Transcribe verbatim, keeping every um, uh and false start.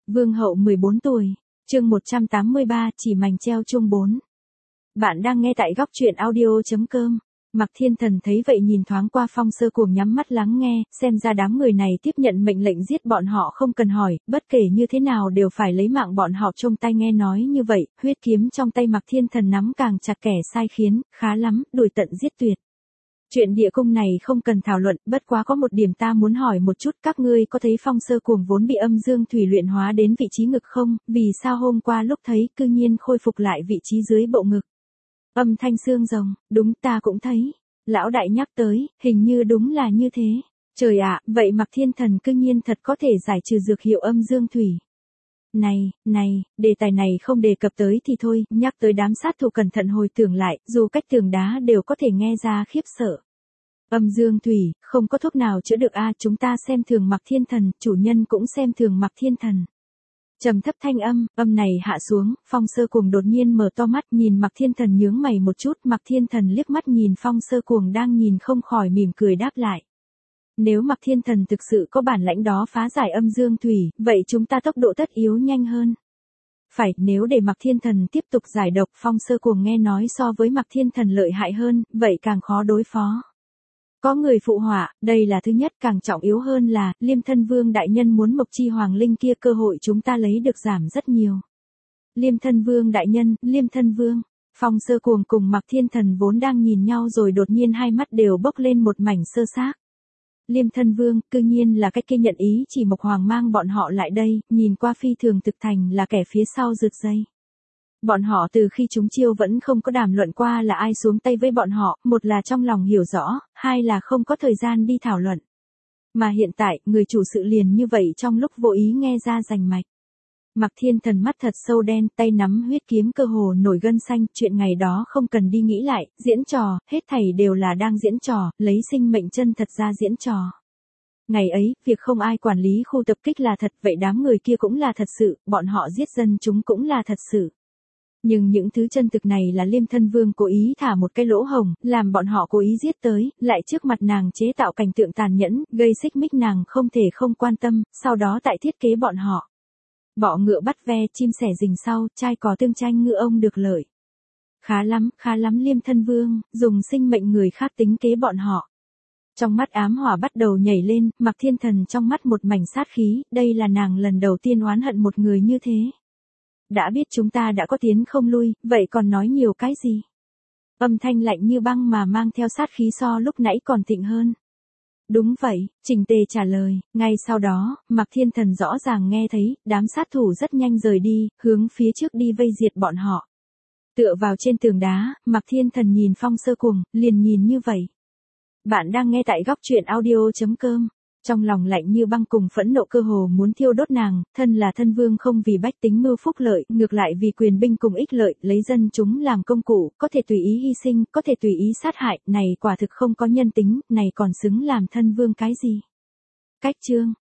Vương hậu mười bốn tuổi, chương một trăm tám mươi ba, chỉ mành treo chuông bốn. Bạn đang nghe tại góc truyện audio.com. Mạc Thiên Thần thấy vậy nhìn thoáng qua Phong Sơ Cuồng nhắm mắt lắng nghe, xem ra đám người này tiếp nhận mệnh lệnh giết bọn họ không cần hỏi, bất kể như thế nào đều phải lấy mạng bọn họ. Trong tai nghe nói như vậy, huyết kiếm trong tay Mạc Thiên Thần nắm càng chặt, kẻ sai khiến, khá lắm, đuổi tận giết tuyệt. Chuyện địa cung này không cần thảo luận, bất quá có một điểm ta muốn hỏi một chút, các ngươi có thấy Phong Sơ Cuồng vốn bị âm dương thủy luyện hóa đến vị trí ngực không, vì sao hôm qua lúc thấy cư nhiên khôi phục lại vị trí dưới bộ ngực? Âm thanh xương rồng, đúng ta cũng thấy. Lão đại nhắc tới, hình như đúng là như thế. Trời ạ, vậy Mạc Thiên Thần cư nhiên thật có thể giải trừ dược hiệu âm dương thủy. Này, này, đề tài này không đề cập tới thì thôi, nhắc tới đám sát thủ cẩn thận hồi tưởng lại, dù cách tường đá đều có thể nghe ra khiếp sợ. Âm dương thủy, không có thuốc nào chữa được a, chúng ta xem thường Mạc Thiên Thần, chủ nhân cũng xem thường Mạc Thiên Thần. Trầm thấp thanh âm, âm này hạ xuống, Phong Sơ Cuồng đột nhiên mở to mắt nhìn Mạc Thiên Thần nhướng mày một chút, Mạc Thiên Thần liếc mắt nhìn Phong Sơ Cuồng đang nhìn không khỏi mỉm cười đáp lại. Nếu Mạc Thiên Thần thực sự có bản lãnh đó phá giải âm dương thủy, vậy chúng ta tốc độ tất yếu nhanh hơn. Phải, nếu để Mạc Thiên Thần tiếp tục giải độc, Phong Sơ Cuồng nghe nói so với Mạc Thiên Thần lợi hại hơn, vậy càng khó đối phó. Có người phụ họa, đây là thứ nhất, càng trọng yếu hơn là, Liêm Thân Vương đại nhân muốn Mộc Chi Hoàng Linh kia, cơ hội chúng ta lấy được giảm rất nhiều. Liêm Thân Vương đại nhân, Liêm Thân Vương. Phong Sơ Cuồng cùng Mạc Thiên Thần vốn đang nhìn nhau rồi đột nhiên hai mắt đều bốc lên một mảnh sơ xác. Liêm Thân Vương, cư nhiên là cái kia nhận ý chỉ Mộc Hoàng mang bọn họ lại đây, nhìn qua phi thường thực thành là kẻ phía sau rượt dây. Bọn họ từ khi chúng chiêu vẫn không có đàm luận qua là ai xuống tay với bọn họ, một là trong lòng hiểu rõ, hai là không có thời gian đi thảo luận. Mà hiện tại, người chủ sự liền như vậy trong lúc vô ý nghe ra rành mạch. Mạc Thiên Thần mắt thật sâu đen, tay nắm huyết kiếm cơ hồ nổi gân xanh, chuyện ngày đó không cần đi nghĩ lại, diễn trò, hết thảy đều là đang diễn trò, lấy sinh mệnh chân thật ra diễn trò. Ngày ấy, việc không ai quản lý khu tập kích là thật, vậy đám người kia cũng là thật sự, bọn họ giết dân chúng cũng là thật sự. Nhưng những thứ chân thực này là Liêm Thân Vương cố ý thả một cái lỗ hổng, làm bọn họ cố ý giết tới, lại trước mặt nàng chế tạo cảnh tượng tàn nhẫn, gây xích mích nàng không thể không quan tâm, sau đó tại thiết kế bọn họ. Bọ ngựa bắt ve, chim sẻ rình sau, trai cò tương tranh ngựa ông được lợi. Khá lắm, khá lắm Liêm Thân Vương, dùng sinh mệnh người khác tính kế bọn họ. Trong mắt ám hỏa bắt đầu nhảy lên, Mạc Thiên Thần trong mắt một mảnh sát khí, đây là nàng lần đầu tiên oán hận một người như thế. Đã biết chúng ta đã có tiến không lui, vậy còn nói nhiều cái gì? Âm thanh lạnh như băng mà mang theo sát khí so lúc nãy còn thịnh hơn. Đúng vậy, Trình Tề trả lời, ngay sau đó, Mạc Thiên Thần rõ ràng nghe thấy, đám sát thủ rất nhanh rời đi, hướng phía trước đi vây diệt bọn họ. Tựa vào trên tường đá, Mạc Thiên Thần nhìn Phong Sơ Cuồng, liền nhìn như vậy. Bạn đang nghe tại góc truyện audio.com. Trong lòng lạnh như băng cùng phẫn nộ cơ hồ muốn thiêu đốt nàng, thân là thân vương không vì bách tính mưu phúc lợi, ngược lại vì quyền binh cùng ích lợi, lấy dân chúng làm công cụ, có thể tùy ý hy sinh, có thể tùy ý sát hại, này quả thực không có nhân tính, này còn xứng làm thân vương cái gì? Cách chương,